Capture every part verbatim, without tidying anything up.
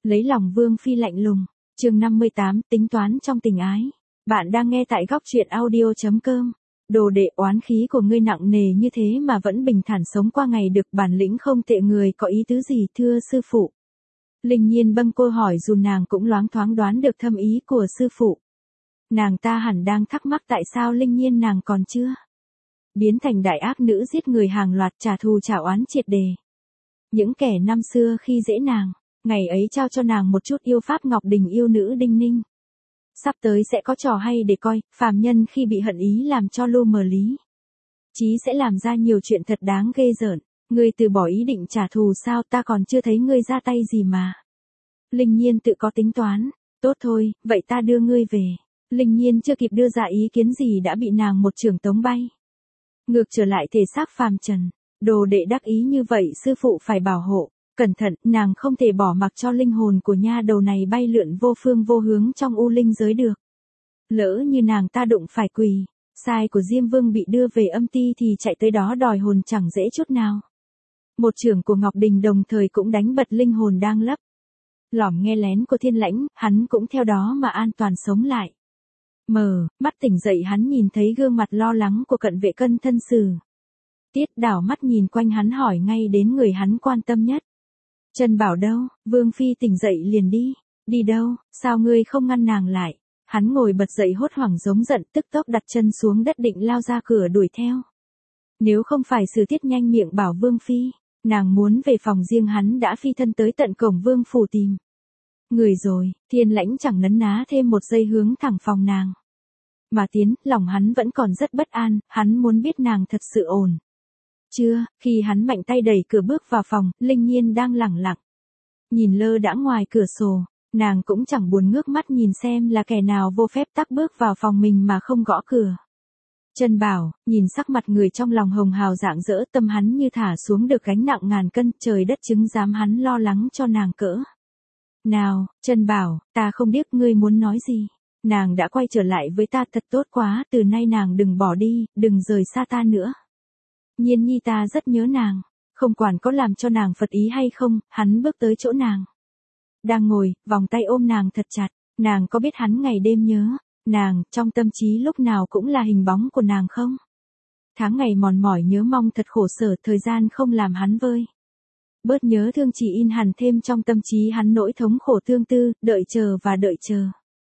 Lấy lòng Vương Phi lạnh lùng. Chương năm mươi tám, tính toán trong tình ái. Bạn đang nghe tại góc truyện audio chấm com. Đồ đệ, oán khí của ngươi nặng nề như thế mà vẫn bình thản sống qua ngày được, bản lĩnh không tệ, người có ý tứ gì thưa sư phụ? Linh Nhiên bâng cô hỏi dù nàng cũng loáng thoáng đoán được thâm ý của sư phụ. Nàng ta hẳn đang thắc mắc tại sao Linh Nhiên nàng còn chưa biến thành đại ác nữ giết người hàng loạt, trả thù trả oán triệt đề. Những kẻ năm xưa khi dễ nàng, ngày ấy trao cho nàng một chút yêu pháp ngọc đình yêu nữ đinh ninh. Sắp tới sẽ có trò hay để coi, phàm nhân khi bị hận ý làm cho lu mờ lý trí sẽ làm ra nhiều chuyện thật đáng ghê rợn. Ngươi từ bỏ ý định trả thù sao? Ta còn chưa thấy ngươi ra tay gì mà. Linh Nhiên tự có tính toán. Tốt thôi, vậy ta đưa ngươi về. Linh Nhiên chưa kịp đưa ra ý kiến gì đã bị nàng một chưởng tống bay ngược trở lại thể xác phàm trần. Đồ đệ đắc ý như vậy sư phụ phải bảo hộ. Cẩn thận, nàng không thể bỏ mặc cho linh hồn của nha đầu này bay lượn vô phương vô hướng trong u linh giới được. Lỡ như nàng ta đụng phải quỳ sai của Diêm Vương bị đưa về âm ti thì chạy tới đó đòi hồn chẳng dễ chút nào. Một chưởng của Ngọc Đình đồng thời cũng đánh bật linh hồn đang lấp lỏm nghe lén của Thiên Lãnh, hắn cũng theo đó mà an toàn sống lại. Mờ, mắt tỉnh dậy hắn nhìn thấy gương mặt lo lắng của cận vệ cân thân sử. Tiết đảo mắt nhìn quanh hắn hỏi ngay đến người hắn quan tâm nhất. Trần Bảo đâu? Vương Phi tỉnh dậy liền đi. Đi đâu? Sao ngươi không ngăn nàng lại? Hắn ngồi bật dậy hốt hoảng giống giận, tức tốc đặt chân xuống đất định lao ra cửa đuổi theo. Nếu không phải Sử Tiết nhanh miệng bảo Vương Phi, nàng muốn về phòng riêng hắn đã phi thân tới tận cổng Vương phủ tìm người rồi. Thiên Lãnh chẳng nấn ná thêm một giây hướng thẳng phòng nàng mà tiến, lòng hắn vẫn còn rất bất an, hắn muốn biết nàng thật sự ổn chưa. Khi hắn mạnh tay đẩy cửa bước vào phòng, Linh Nhiên đang lẳng lặng nhìn lơ đãng ngoài cửa sổ. Nàng cũng chẳng buồn ngước mắt nhìn xem là kẻ nào vô phép tắc bước vào phòng mình mà không gõ cửa. Trần Bảo, nhìn sắc mặt người trong lòng hồng hào rạng rỡ, tâm hắn như thả xuống được gánh nặng ngàn cân, trời đất chứng giám hắn lo lắng cho nàng cỡ nào. Trần Bảo, ta không biết ngươi muốn nói gì. Nàng đã quay trở lại với ta thật tốt quá, từ nay nàng đừng bỏ đi, đừng rời xa ta nữa. Nhiên nhi ta rất nhớ nàng. Không quản có làm cho nàng phật ý hay không, hắn bước tới chỗ nàng đang ngồi, vòng tay ôm nàng thật chặt. Nàng có biết hắn ngày đêm nhớ nàng, trong tâm trí lúc nào cũng là hình bóng của nàng không? Tháng ngày mòn mỏi nhớ mong thật khổ sở, thời gian không làm hắn vơi bớt nhớ thương, chỉ in hằn thêm trong tâm trí hắn nỗi thống khổ tương tư, đợi chờ và đợi chờ.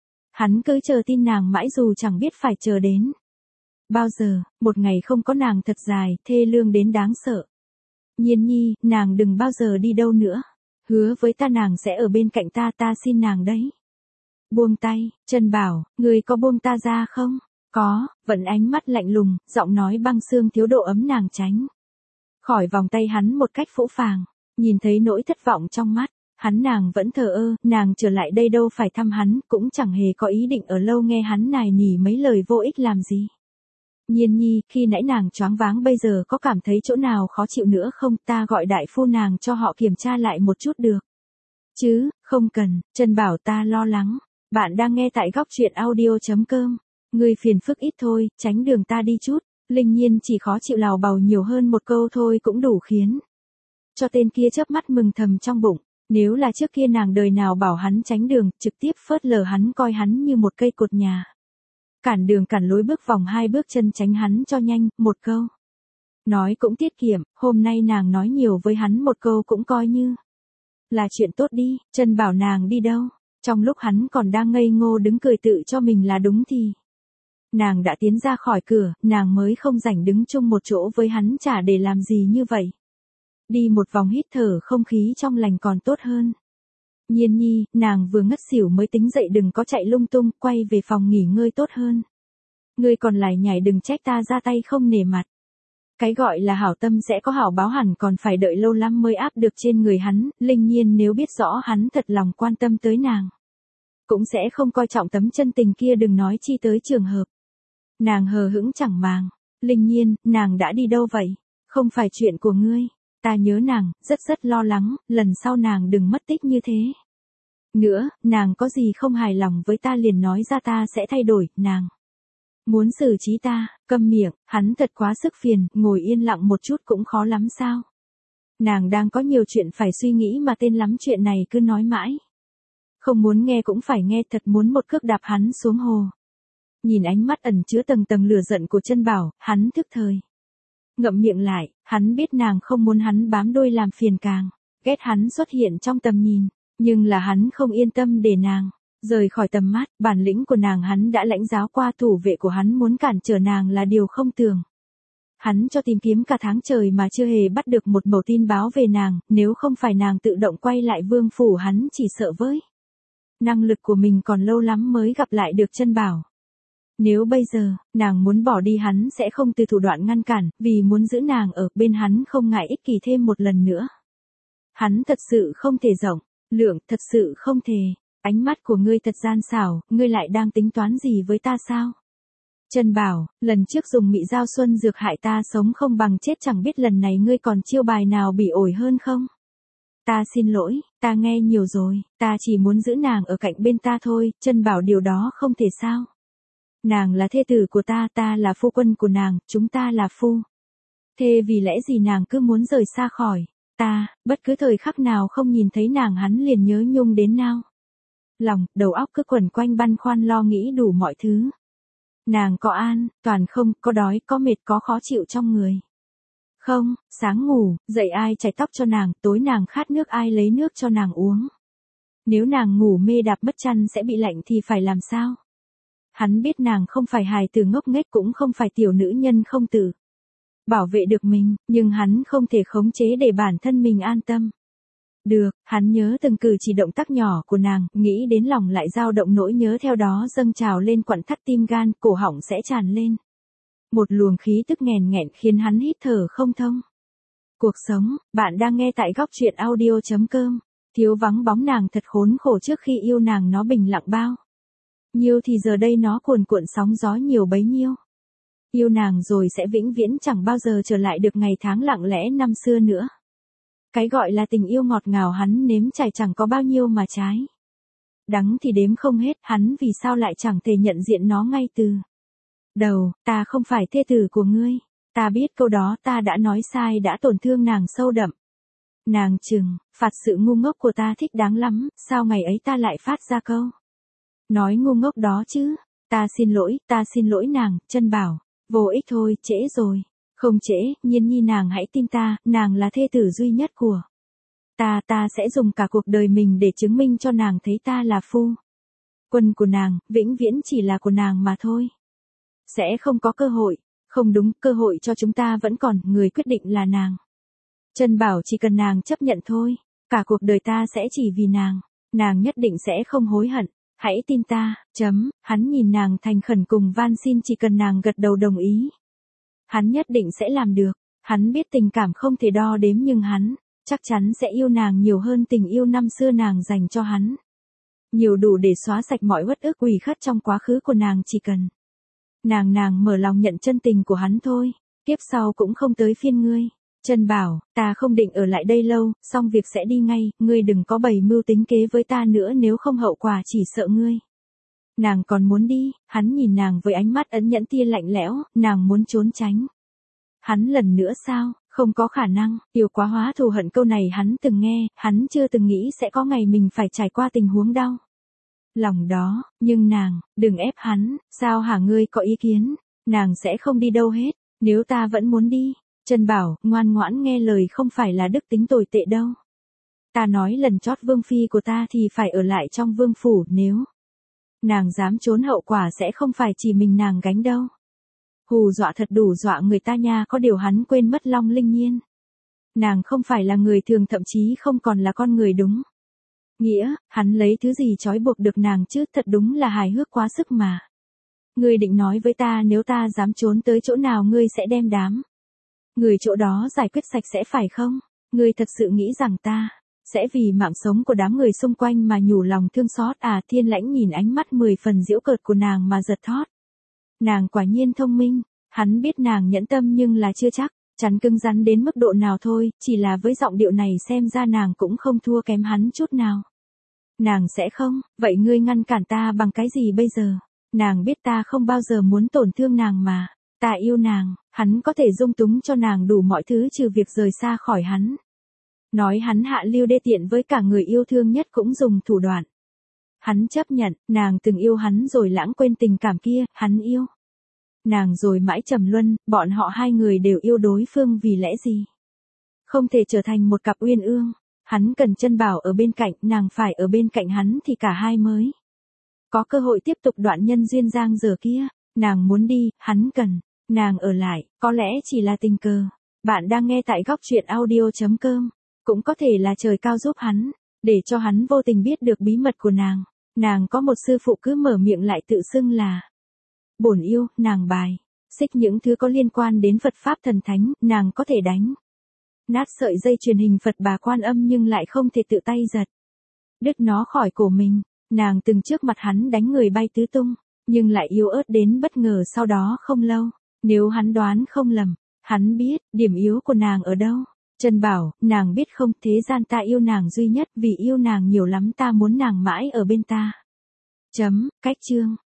Hắn cứ chờ tin nàng mãi dù chẳng biết phải chờ đến bao giờ. Một ngày không có nàng thật dài, thê lương đến đáng sợ. Nhiên nhi, nàng đừng bao giờ đi đâu nữa. Hứa với ta nàng sẽ ở bên cạnh ta, ta xin nàng đấy. Buông tay. Trần Bảo, người có buông ta ra không? Có. Vẫn ánh mắt lạnh lùng, giọng nói băng xương thiếu độ ấm nàng tránh khỏi vòng tay hắn một cách phũ phàng. Nhìn thấy nỗi thất vọng trong mắt hắn, nàng vẫn thờ ơ. Nàng trở lại đây đâu phải thăm hắn, cũng chẳng hề có ý định ở lâu nghe hắn nài nỉ mấy lời vô ích làm gì. Nhiên nhi, khi nãy nàng choáng váng, bây giờ có cảm thấy chỗ nào khó chịu nữa không? Ta gọi đại phu nàng cho họ kiểm tra lại một chút được chứ? Không cần. Trần Bảo, ta lo lắng. Bạn đang nghe tại góc truyện audio chấm com. Người phiền phức ít thôi, tránh đường ta đi chút. Linh Nhiên chỉ khó chịu lào bào nhiều hơn một câu thôi cũng đủ khiến cho tên kia chớp mắt mừng thầm trong bụng. Nếu là trước kia nàng đời nào bảo hắn tránh đường, trực tiếp phớt lờ hắn, coi hắn như một cây cột nhà cản đường cản lối, bước vòng hai bước chân tránh hắn cho nhanh. Một câu nói cũng tiết kiệm. Hôm nay nàng nói nhiều với hắn một câu cũng coi như là chuyện tốt đi. Trần Bảo, nàng đi đâu? Trong lúc hắn còn đang ngây ngô đứng cười tự cho mình là đúng thì nàng đã tiến ra khỏi cửa. Nàng mới không rảnh đứng chung một chỗ với hắn, chả để làm gì như vậy. Đi một vòng hít thở không khí trong lành còn tốt hơn. Nhiên nhi, nàng vừa ngất xỉu mới tính dậy, đừng có chạy lung tung, quay về phòng nghỉ ngơi tốt hơn. Ngươi còn lại nhảy, đừng trách ta ra tay không nể mặt. Cái gọi là hảo tâm sẽ có hảo báo, hẳn còn phải đợi lâu lắm mới áp được trên người hắn. Linh Nhiên nếu biết rõ hắn thật lòng quan tâm tới nàng, cũng sẽ không coi trọng tấm chân tình kia, đừng nói chi tới trường hợp. Nàng hờ hững chẳng màng. Linh Nhiên, nàng đã đi đâu vậy? Không phải chuyện của ngươi. Ta nhớ nàng, rất rất lo lắng, lần sau nàng đừng mất tích như thế nữa. Nàng có gì không hài lòng với ta liền nói ra, ta sẽ thay đổi. Nàng muốn xử trí ta? Câm miệng. Hắn thật quá sức phiền, ngồi yên lặng một chút cũng khó lắm sao? Nàng đang có nhiều chuyện phải suy nghĩ mà tên lắm chuyện này cứ nói mãi. Không muốn nghe cũng phải nghe, thật muốn một cước đạp hắn xuống hồ. Nhìn ánh mắt ẩn chứa tầng tầng lửa giận của Chân Bảo, hắn thức thời. Ngậm miệng lại, hắn biết nàng không muốn hắn bám đuôi làm phiền càng. Ghét hắn xuất hiện trong tầm nhìn, nhưng là hắn không yên tâm để nàng rời khỏi tầm mắt, bản lĩnh của nàng hắn đã lãnh giáo qua, thủ vệ của hắn muốn cản trở nàng là điều không tưởng. Hắn cho tìm kiếm cả tháng trời mà chưa hề bắt được một mẩu tin báo về nàng, nếu không phải nàng tự động quay lại vương phủ hắn chỉ sợ với năng lực của mình còn lâu lắm mới gặp lại được Chân Bảo. Nếu bây giờ, nàng muốn bỏ đi hắn sẽ không từ thủ đoạn ngăn cản, vì muốn giữ nàng ở bên hắn không ngại ích kỷ thêm một lần nữa. Hắn thật sự không thể rộng, lượng, thật sự không thể. Ánh mắt của ngươi thật gian xảo, ngươi lại đang tính toán gì với ta sao? Chân Bảo, lần trước dùng mị giao xuân dược hại ta sống không bằng chết, chẳng biết lần này ngươi còn chiêu bài nào bị ổi hơn không? Ta xin lỗi, ta nghe nhiều rồi, ta chỉ muốn giữ nàng ở cạnh bên ta thôi. Chân Bảo, điều đó không thể sao? Nàng là thê tử của ta, ta là phu quân của nàng, chúng ta là phu thê, vì lẽ gì nàng cứ muốn rời xa khỏi ta? Bất cứ thời khắc nào không nhìn thấy nàng hắn liền nhớ nhung đến nao lòng, đầu óc cứ quẩn quanh băn khoăn lo nghĩ đủ mọi thứ. Nàng có an toàn không, có đói, có mệt, có khó chịu trong người không? Sáng ngủ dậy ai chải tóc cho nàng, tối nàng khát nước ai lấy nước cho nàng uống? Nếu nàng ngủ mê đạp mất chăn sẽ bị lạnh thì phải làm sao? Hắn biết nàng không phải hài tử ngốc nghếch, cũng không phải tiểu nữ nhân không tự bảo vệ được mình, nhưng hắn không thể khống chế để bản thân mình an tâm được. Hắn nhớ từng cử chỉ động tác nhỏ của nàng, nghĩ đến lòng lại dao động, nỗi nhớ theo đó dâng trào lên, quặn thắt tim gan, cổ họng sẽ tràn lên một luồng khí tức nghèn nghẹn khiến hắn hít thở không thông. Cuộc sống, bạn đang nghe tại góc truyện audio chấm com. Thiếu vắng bóng nàng thật khốn khổ, trước khi yêu nàng nó bình lặng bao nhiêu thì giờ đây nó cuồn cuộn sóng gió nhiều bấy nhiêu. Yêu nàng rồi sẽ vĩnh viễn chẳng bao giờ trở lại được ngày tháng lặng lẽ năm xưa nữa. Cái gọi là tình yêu ngọt ngào hắn nếm trải chẳng có bao nhiêu mà trái đắng thì đếm không hết, hắn vì sao lại chẳng thể nhận diện nó ngay từ đầu? Ta không phải thê tử của ngươi. Ta biết câu đó ta đã nói sai, đã tổn thương nàng sâu đậm. Nàng trừng phạt sự ngu ngốc của ta thích đáng lắm, sao ngày ấy ta lại phát ra câu nói ngu ngốc đó chứ? Ta xin lỗi, ta xin lỗi nàng. Chân Bảo, vô ích thôi, trễ rồi. Không trễ, Nhiên Nhi, nàng hãy tin ta, nàng là thê tử duy nhất của ta, ta sẽ dùng cả cuộc đời mình để chứng minh cho nàng thấy ta là phu quân của nàng, vĩnh viễn chỉ là của nàng mà thôi. Sẽ không có cơ hội, không đúng, cơ hội cho chúng ta vẫn còn, người quyết định là nàng. Chân Bảo, chỉ cần nàng chấp nhận thôi, cả cuộc đời ta sẽ chỉ vì nàng, nàng nhất định sẽ không hối hận. Hãy tin ta, chấm. Hắn nhìn nàng thành khẩn cùng van xin, chỉ cần nàng gật đầu đồng ý, hắn nhất định sẽ làm được. Hắn biết tình cảm không thể đo đếm, nhưng hắn chắc chắn sẽ yêu nàng nhiều hơn tình yêu năm xưa nàng dành cho hắn. Nhiều đủ để xóa sạch mọi uất ức ủy khất trong quá khứ của nàng, chỉ cần nàng nàng mở lòng nhận chân tình của hắn thôi. Tiếp sau cũng không tới phiên ngươi. Chân Bảo, ta không định ở lại đây lâu, xong việc sẽ đi ngay, ngươi đừng có bày mưu tính kế với ta nữa, nếu không hậu quả chỉ sợ ngươi. Nàng còn muốn đi? Hắn nhìn nàng với ánh mắt ẩn nhẫn tia lạnh lẽo, nàng muốn trốn tránh hắn lần nữa sao? Không có khả năng. Yêu quá hóa thù hận, câu này hắn từng nghe, hắn chưa từng nghĩ sẽ có ngày mình phải trải qua tình huống đau lòng đó. Nhưng nàng, đừng ép hắn. Sao hả, ngươi có ý kiến? Nàng sẽ không đi đâu hết, nếu ta vẫn muốn đi. Chân Bảo, ngoan ngoãn nghe lời, không phải là đức tính tồi tệ đâu. Ta nói lần chót vương phi của ta thì phải ở lại trong vương phủ, nếu nàng dám trốn hậu quả sẽ không phải chỉ mình nàng gánh đâu. Hù dọa thật đủ dọa người ta nha, có điều hắn quên mất Long Linh Nhiên. Nàng không phải là người thường, thậm chí không còn là con người đúng nghĩa, hắn lấy thứ gì trói buộc được nàng chứ, thật đúng là hài hước quá sức mà. Ngươi định nói với ta nếu ta dám trốn tới chỗ nào ngươi sẽ đem đám người chỗ đó giải quyết sạch sẽ phải không? Ngươi thật sự nghĩ rằng ta sẽ vì mạng sống của đám người xung quanh mà nhủ lòng thương xót à? Thiên Lãnh nhìn ánh mắt mười phần giễu cợt của nàng mà giật thót. Nàng quả nhiên thông minh, hắn biết nàng nhẫn tâm nhưng là chưa chắc chắn cứng rắn đến mức độ nào thôi, chỉ là với giọng điệu này xem ra nàng cũng không thua kém hắn chút nào. Nàng sẽ không, vậy ngươi ngăn cản ta bằng cái gì bây giờ? Nàng biết ta không bao giờ muốn tổn thương nàng mà. Ta yêu nàng, hắn có thể dung túng cho nàng đủ mọi thứ trừ việc rời xa khỏi hắn. Nói hắn hạ lưu đê tiện với cả người yêu thương nhất cũng dùng thủ đoạn Hắn chấp nhận, nàng từng yêu hắn rồi lãng quên tình cảm kia, hắn yêu nàng rồi mãi trầm luân, bọn họ hai người đều yêu đối phương vì lẽ gì? Không thể trở thành một cặp uyên ương. Hắn cần Trân Bảo ở bên cạnh, nàng phải ở bên cạnh hắn thì cả hai mới có cơ hội tiếp tục đoạn nhân duyên giang dở kia. Nàng muốn đi, hắn cần nàng ở lại, có lẽ chỉ là tình cờ. Bạn đang nghe tại góc truyện audio chấm com. Cũng có thể là trời cao giúp hắn, để cho hắn vô tình biết được bí mật của nàng. Nàng có một sư phụ cứ mở miệng lại tự xưng là bổn yêu, nàng bài xích những thứ có liên quan đến Phật Pháp thần thánh, nàng có thể đánh nát sợi dây truyền hình Phật Bà Quan Âm nhưng lại không thể tự tay giật đứt nó khỏi cổ mình. Nàng từng trước mặt hắn đánh người bay tứ tung, nhưng lại yếu ớt đến bất ngờ sau đó không lâu. Nếu hắn đoán không lầm, hắn biết điểm yếu của nàng ở đâu. Trân Bảo, nàng biết không, thế gian ta yêu nàng duy nhất, vì yêu nàng nhiều lắm ta muốn nàng mãi ở bên ta. Chấm, cách chương.